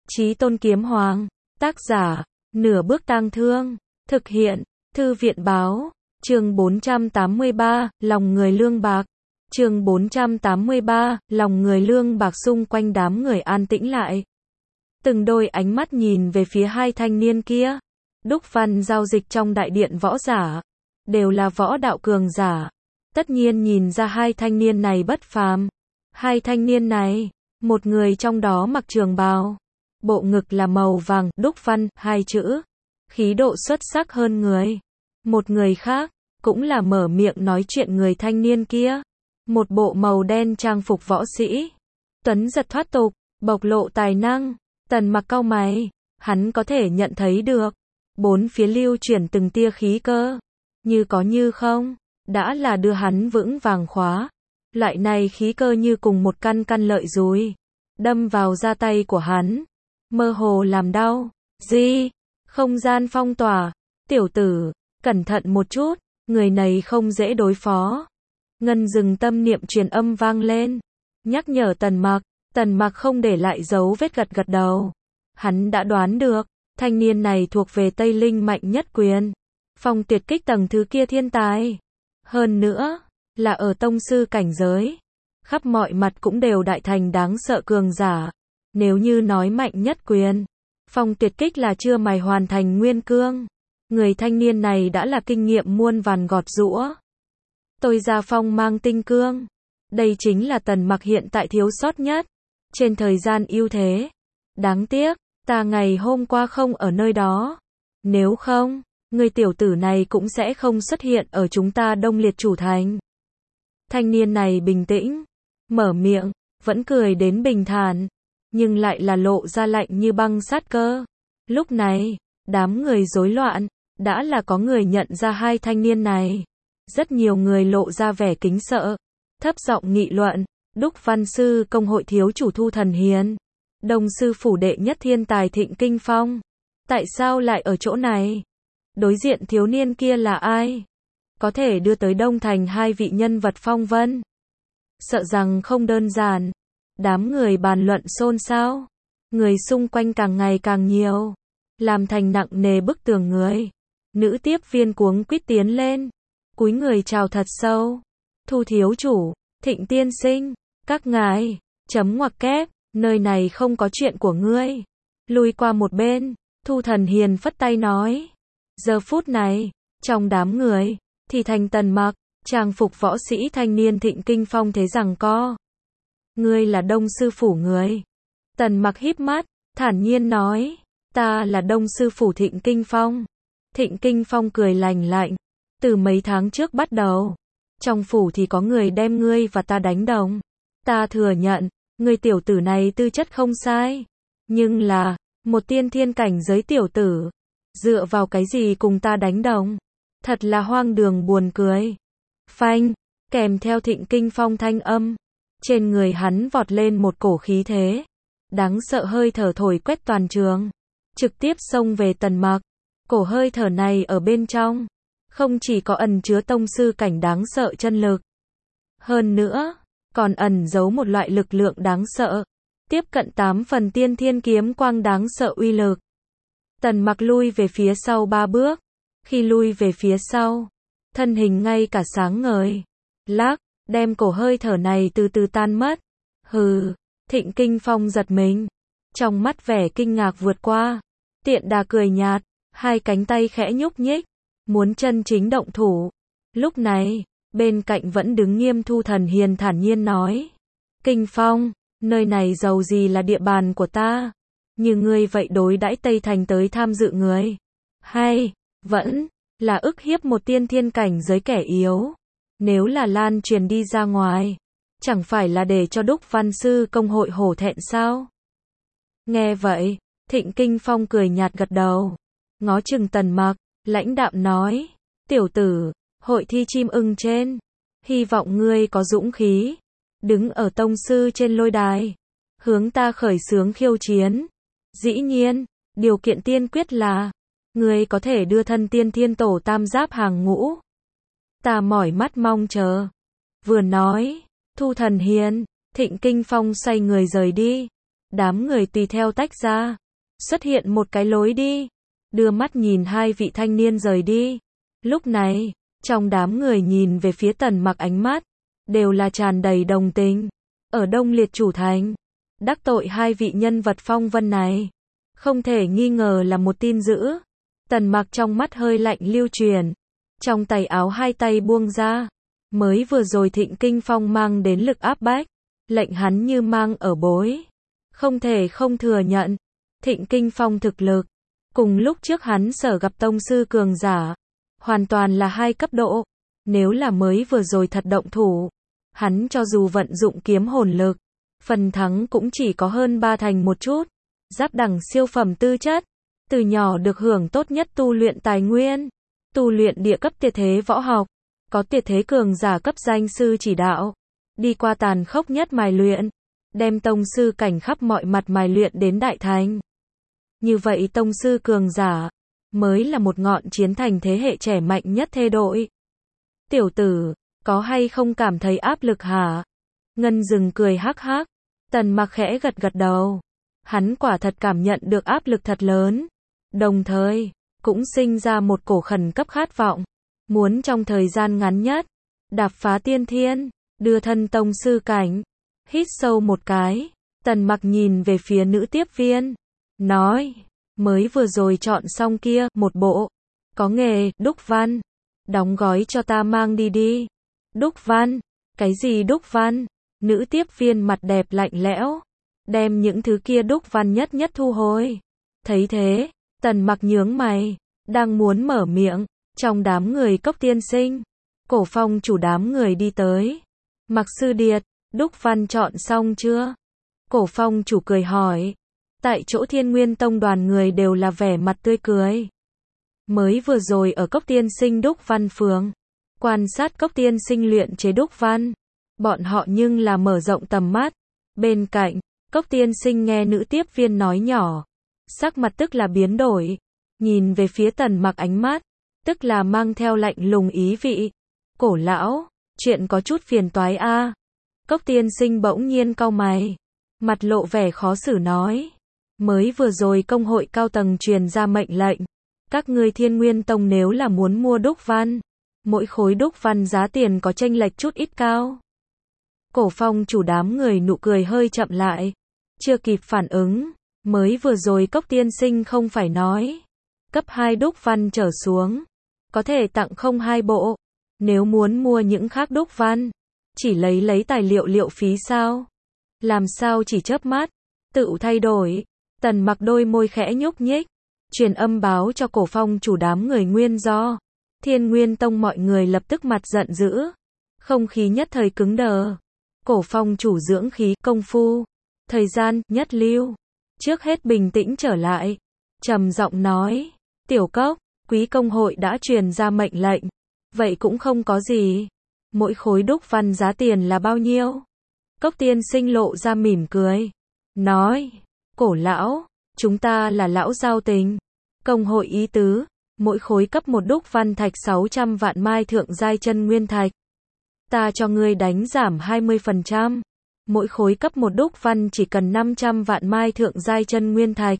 Chí Tôn Kiếm Hoàng. Tác giả, Nửa Bước Tang Thương. Thực hiện, Thư viện Báo. Chương 483, lòng người lương bạc. Chương 483, lòng người lương bạc. Xung quanh đám người an tĩnh lại. Từng đôi ánh mắt nhìn về phía hai thanh niên kia. Đúc văn giao dịch trong đại điện võ giả. Đều là võ đạo cường giả. Tất nhiên nhìn ra hai thanh niên này bất phàm. Hai thanh niên này, một người trong đó mặc trường bào. Bộ ngực là màu vàng, đúc văn, hai chữ. Khí độ xuất sắc hơn người. Một người khác, cũng là mở miệng nói chuyện người thanh niên kia. Một bộ màu đen trang phục võ sĩ. Tuấn giật thoát tục, bộc lộ tài năng. Tần Mặc cau mày, hắn có thể nhận thấy được. Bốn phía lưu chuyển từng tia khí cơ. Như có như không, đã là đưa hắn vững vàng khóa. Loại này khí cơ như cùng một căn lợi dùi. Đâm vào da tay của hắn. Mơ hồ làm đau. Gì? Không gian phong tỏa. Tiểu tử, cẩn thận một chút, người này không dễ đối phó. Ngân dừng tâm niệm truyền âm vang lên. Nhắc nhở Tần Mặc. Tần Mặc không để lại dấu vết gật gật đầu. Hắn đã đoán được, thanh niên này thuộc về Tây Linh mạnh nhất quyền. Phong tuyệt kích tầng thứ kia thiên tài. Hơn nữa, là ở tông sư cảnh giới. Khắp mọi mặt cũng đều đại thành đáng sợ cường giả. Nếu như nói mạnh nhất quyền, phong tuyệt kích là chưa mày hoàn thành nguyên cương. Người thanh niên này đã là kinh nghiệm muôn vàn gọt giũa. Tôi ra phong mang tinh cương. Đây chính là Tần Mặc hiện tại thiếu sót nhất. Trên thời gian ưu thế. Đáng tiếc, ta ngày hôm qua không ở nơi đó. Nếu không, người tiểu tử này cũng sẽ không xuất hiện ở chúng ta Đông Liệt chủ thành. Thanh niên này bình tĩnh, mở miệng, vẫn cười đến bình thản, nhưng lại là lộ ra lạnh như băng sát cơ. Lúc này, đám người rối loạn, đã là có người nhận ra hai thanh niên này. Rất nhiều người lộ ra vẻ kính sợ, thấp giọng nghị luận. Đúc văn sư công hội thiếu chủ Thu Thần Hiền, Đông sư phủ đệ nhất thiên tài Thịnh Kinh Phong. Tại sao lại ở chỗ này? Đối diện thiếu niên kia là ai? Có thể đưa tới Đông Thành hai vị nhân vật phong vân? Sợ rằng không đơn giản. Đám người bàn luận xôn xao. Người xung quanh càng ngày càng nhiều. Làm thành nặng nề bức tường người. Nữ tiếp viên cuống quýt tiến lên. Cúi người chào thật sâu. Thu thiếu chủ, Thịnh tiên sinh, các ngài, chấm ngoặc kép, nơi này không có chuyện của ngươi. Lùi qua một bên, Thu Thần Hiền phất tay nói. Giờ phút này, trong đám người, thì thành Tần Mặc, trang phục võ sĩ thanh niên Thịnh Kinh Phong thế rằng co. Ngươi là Đông sư phủ người. Tần Mặc híp mắt, thản nhiên nói. Ta là Đông sư phủ Thịnh Kinh Phong. Thịnh Kinh Phong cười lành lạnh. Từ mấy tháng trước bắt đầu, trong phủ thì có người đem ngươi và ta đánh đồng. Ta thừa nhận, người tiểu tử này tư chất không sai. Nhưng là, một tiên thiên cảnh giới tiểu tử. Dựa vào cái gì cùng ta đánh đồng? Thật là hoang đường buồn cười. Phanh, kèm theo Thịnh Kinh Phong thanh âm. Trên người hắn vọt lên một cổ khí thế. Đáng sợ hơi thở thổi quét toàn trường. Trực tiếp xông về Tần Mặc. Cổ hơi thở này ở bên trong. Không chỉ có ẩn chứa tông sư cảnh đáng sợ chân lực. Hơn nữa, còn ẩn giấu một loại lực lượng đáng sợ. Tiếp cận 8 phần tiên thiên kiếm quang đáng sợ uy lực. Tần Mặc lui về phía sau 3 bước. Khi lui về phía sau, thân hình ngay cả sáng ngời. Lắc, đem cổ hơi thở này từ từ tan mất. Hừ, Thịnh Kinh Phong giật mình. Trong mắt vẻ kinh ngạc vượt qua. Tiện đà cười nhạt, hai cánh tay khẽ nhúc nhích. Muốn chân chính động thủ. Lúc này, bên cạnh vẫn đứng nghiêm Thu Thần Hiền thản nhiên nói. Kinh Phong, nơi này giàu gì là địa bàn của ta. Như ngươi vậy đối đãi Tây Thành tới tham dự người. Hay, vẫn, là ức hiếp một tiên thiên cảnh giới kẻ yếu. Nếu là lan truyền đi ra ngoài, chẳng phải là để cho Đúc văn sư công hội hổ thẹn sao? Nghe vậy, Thịnh Kinh Phong cười nhạt gật đầu. Ngó chừng Tần Mặc. Lãnh đạm nói, tiểu tử, hội thi chim ưng trên, hy vọng ngươi có dũng khí, đứng ở tông sư trên lôi đài, hướng ta khởi xướng khiêu chiến. Dĩ nhiên, điều kiện tiên quyết là, ngươi có thể đưa thân tiên thiên tổ tam giáp hàng ngũ. Ta mỏi mắt mong chờ. Vừa nói, Thu Thần Hiền, Thịnh Kinh Phong xoay người rời đi. Đám người tùy theo tách ra. Xuất hiện một cái lối đi. Đưa mắt nhìn hai vị thanh niên rời đi. Lúc này, trong đám người nhìn về phía Tần Mặc ánh mắt, đều là tràn đầy đồng tình. Ở Đông Liệt Chủ Thành, đắc tội hai vị nhân vật phong vân này, không thể nghi ngờ là một tin dữ. Tần Mặc trong mắt hơi lạnh lưu truyền, trong tay áo hai tay buông ra. Mới vừa rồi Thịnh Kinh Phong mang đến lực áp bách, lệnh hắn như mang ở bối. Không thể không thừa nhận, Thịnh Kinh Phong thực lực, cùng lúc trước hắn sở gặp tông sư cường giả, hoàn toàn là hai cấp độ. Nếu là mới vừa rồi thật động thủ, hắn cho dù vận dụng kiếm hồn lực, phần thắng cũng chỉ có hơn 3 thành một chút. Giáp đẳng siêu phẩm tư chất, từ nhỏ được hưởng tốt nhất tu luyện tài nguyên, tu luyện địa cấp tuyệt thế võ học, có tuyệt thế cường giả cấp danh sư chỉ đạo, đi qua tàn khốc nhất mài luyện, đem tông sư cảnh khắp mọi mặt mài luyện đến đại thành. Như vậy tông sư cường giả mới là một ngọn chiến thành thế hệ trẻ mạnh nhất thế đội. Tiểu tử, có hay không cảm thấy áp lực hả? Ngân Dừng cười hắc hắc. Tần Mặc khẽ gật gật đầu. Hắn quả thật cảm nhận được áp lực thật lớn. Đồng thời, cũng sinh ra một cổ khẩn cấp khát vọng. Muốn trong thời gian ngắn nhất, đạp phá tiên thiên, đưa thân tông sư cảnh. Hít sâu một cái, Tần Mặc nhìn về phía nữ tiếp viên. Nói, mới vừa rồi chọn xong kia, một bộ. Có nghề, đúc văn. Đóng gói cho ta mang đi đi. Đúc văn? Cái gì đúc văn? Nữ tiếp viên mặt đẹp lạnh lẽo. Đem những thứ kia đúc văn nhất nhất thu hồi. Thấy thế, Tần Mặc nhướng mày. Đang muốn mở miệng. Trong đám người Cốc tiên sinh, Cổ Phong chủ đám người đi tới. Mặc sư điệt, đúc văn chọn xong chưa? Cổ Phong chủ cười hỏi. Tại chỗ Thiên Nguyên Tông đoàn người đều là vẻ mặt tươi cười. Mới vừa rồi ở Cốc tiên sinh đúc văn phường, quan sát Cốc tiên sinh luyện chế đúc văn. Bọn họ nhưng là mở rộng tầm mắt. Bên cạnh, Cốc tiên sinh nghe nữ tiếp viên nói nhỏ. Sắc mặt tức là biến đổi. Nhìn về phía Tần Mặc ánh mắt, tức là mang theo lạnh lùng ý vị. Cổ lão, chuyện có chút phiền toái a. Cốc tiên sinh bỗng nhiên cau mày. Mặt lộ vẻ khó xử nói. Mới vừa rồi công hội cao tầng truyền ra mệnh lệnh. Các ngươi Thiên Nguyên Tông nếu là muốn mua đúc văn, mỗi khối đúc văn giá tiền có chênh lệch chút ít cao. Cổ Phong chủ đám người nụ cười hơi chậm lại. Chưa kịp phản ứng. Mới vừa rồi Cốc tiên sinh không phải nói. Cấp 2 đúc văn trở xuống. Có thể tặng không 2 bộ. Nếu muốn mua những khác đúc văn, chỉ lấy tài liệu liệu phí sao? Làm sao chỉ chớp mắt, tự thay đổi. Tần Mặc đôi môi khẽ nhúc nhích. Truyền âm báo cho Cổ Phong chủ đám người nguyên do. Thiên Nguyên Tông mọi người lập tức mặt giận dữ. Không khí nhất thời cứng đờ. Cổ Phong chủ dưỡng khí công phu. Thời gian, nhất lưu. Trước hết bình tĩnh trở lại. Trầm giọng nói. Tiểu Cốc, quý công hội đã truyền ra mệnh lệnh. Vậy cũng không có gì. Mỗi khối đúc văn giá tiền là bao nhiêu? Cốc tiên sinh lộ ra mỉm cười. Nói. Cổ lão, chúng ta là lão giao tình. Công hội ý tứ. Mỗi khối cấp một đúc văn thạch 600 vạn mai thượng giai chân nguyên thạch. Ta cho ngươi đánh giảm 20%. Mỗi khối cấp một đúc văn chỉ cần 500 vạn mai thượng giai chân nguyên thạch.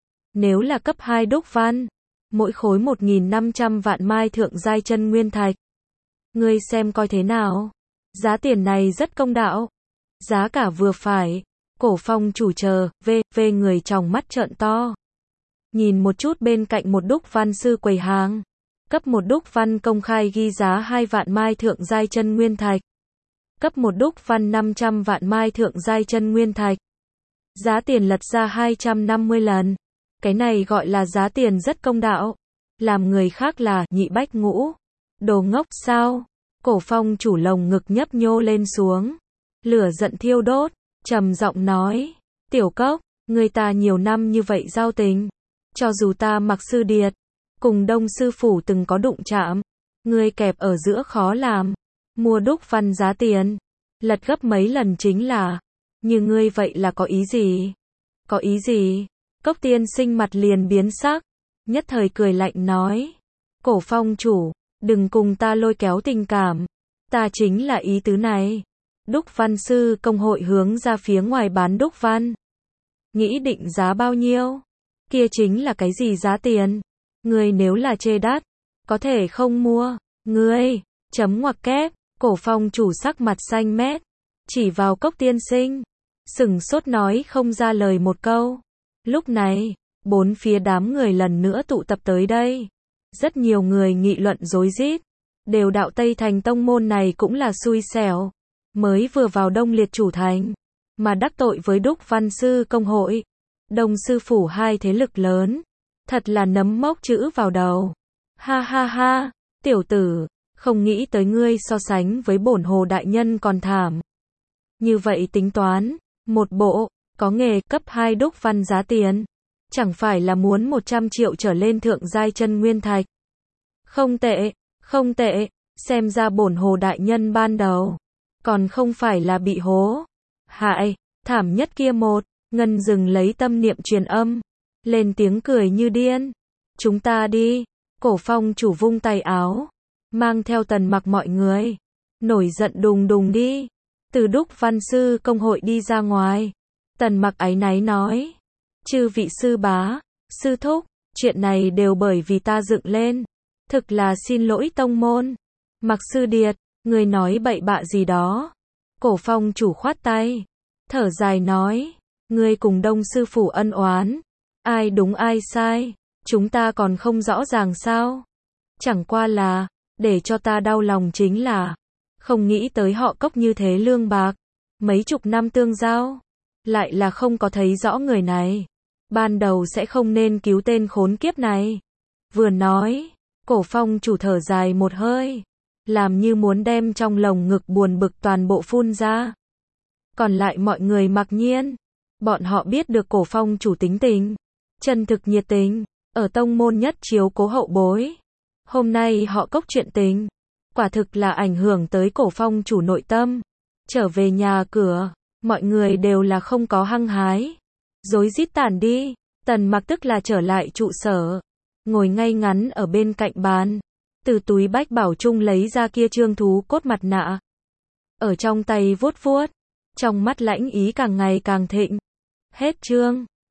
Nếu là cấp 2 đúc văn, mỗi khối 1.500 vạn mai thượng giai chân nguyên thạch. Ngươi xem coi thế nào? Giá tiền này rất công đạo. Giá cả vừa phải. Cổ Phong chủ chờ, về người trong mắt trợn to. Nhìn một chút bên cạnh một đúc văn sư quầy hàng. Cấp một đúc văn công khai ghi giá 2 vạn mai thượng giai chân nguyên thạch. Cấp một đúc văn 500 vạn mai thượng giai chân nguyên thạch. Giá tiền lật ra 250 lần. Cái này gọi là giá tiền rất công đạo. Làm người khác là nhị bách ngũ. Đồ ngốc sao? Cổ Phong chủ lồng ngực nhấp nhô lên xuống. Lửa giận thiêu đốt. Trầm giọng nói. Tiểu Cốc, người ta nhiều năm như vậy giao tình. Cho dù ta Mặc sư điệt, cùng Đông sư phủ từng có đụng chạm. Ngươi kẹp ở giữa khó làm. Mua đúc văn giá tiền. Lật gấp mấy lần chính là. Như ngươi vậy là có ý gì? Có ý gì? Cốc tiên sinh mặt liền biến sắc. Nhất thời cười lạnh nói. Cổ Phong chủ, đừng cùng ta lôi kéo tình cảm. Ta chính là ý tứ này. Đúc văn sư công hội hướng ra phía ngoài bán đúc văn. nghĩ định giá bao nhiêu? Kia chính là cái gì giá tiền? Ngươi nếu là chê đắt, có thể không mua. Ngươi, chấm ngoặc kép, Cổ Phong chủ sắc mặt xanh mét, chỉ vào Cốc tiên sinh, sửng sốt nói không ra lời một câu. Lúc này, bốn phía đám người lần nữa tụ tập tới đây. Rất nhiều người nghị luận rối rít, đều đạo Tây Thành tông môn này cũng là xui xẻo, mới vừa vào Đông Liệt chủ thành, mà đắc tội với Đúc Văn Sư công hội, Đông sư phủ hai thế lực lớn, thật là nấm mốc chữ vào đầu. Ha ha ha, tiểu tử, không nghĩ tới ngươi so sánh với bổn hồ đại nhân còn thảm. Như vậy tính toán, một bộ, có nghề cấp 2 đúc văn giá tiền, chẳng phải là muốn 100 triệu trở lên thượng giai chân nguyên thạch. Không tệ, không tệ, xem ra bổn hồ đại nhân ban đầu, còn không phải là bị hố. Hại, thảm nhất kia một, Ngân dừng lấy tâm niệm truyền âm, lên tiếng cười như điên. Chúng ta đi, Cổ Phong chủ vung tay áo, mang theo Tần Mặc mọi người, nổi giận đùng đùng đi, từ Đúc Văn Sư công hội đi ra ngoài. Tần Mặc áy náy nói, chư vị sư bá, sư thúc, chuyện này đều bởi vì ta dựng lên, thực là xin lỗi tông môn. Mặc sư điệt, người nói bậy bạ gì đó. Cổ Phong chủ khoát tay, thở dài nói, ngươi cùng Đông sư phủ ân oán, ai đúng ai sai, chúng ta còn không rõ ràng sao? Chẳng qua là, để cho ta đau lòng chính là, không nghĩ tới họ Cốc như thế lương bạc, mấy chục năm tương giao, lại là không có thấy rõ người này. Ban đầu sẽ không nên cứu tên khốn kiếp này. Vừa nói, Cổ Phong chủ thở dài một hơi, làm như muốn đem trong lồng ngực buồn bực toàn bộ phun ra. Còn lại mọi người mặc nhiên, bọn họ biết được Cổ Phong chủ tính tình, chân thực nhiệt tình, ở tông môn nhất chiếu cố hậu bối. Hôm nay họ Cốc chuyện tình, quả thực là ảnh hưởng tới Cổ Phong chủ nội tâm. Trở về nhà cửa, mọi người đều là không có hăng hái, rối rít tản đi. Tần Mặc tức là trở lại trụ sở, ngồi ngay ngắn ở bên cạnh bàn, từ túi bách bảo chung lấy ra kia trương thú cốt mặt nạ, ở trong tay vuốt vuốt, trong mắt lãnh ý càng ngày càng thịnh. Hết chương.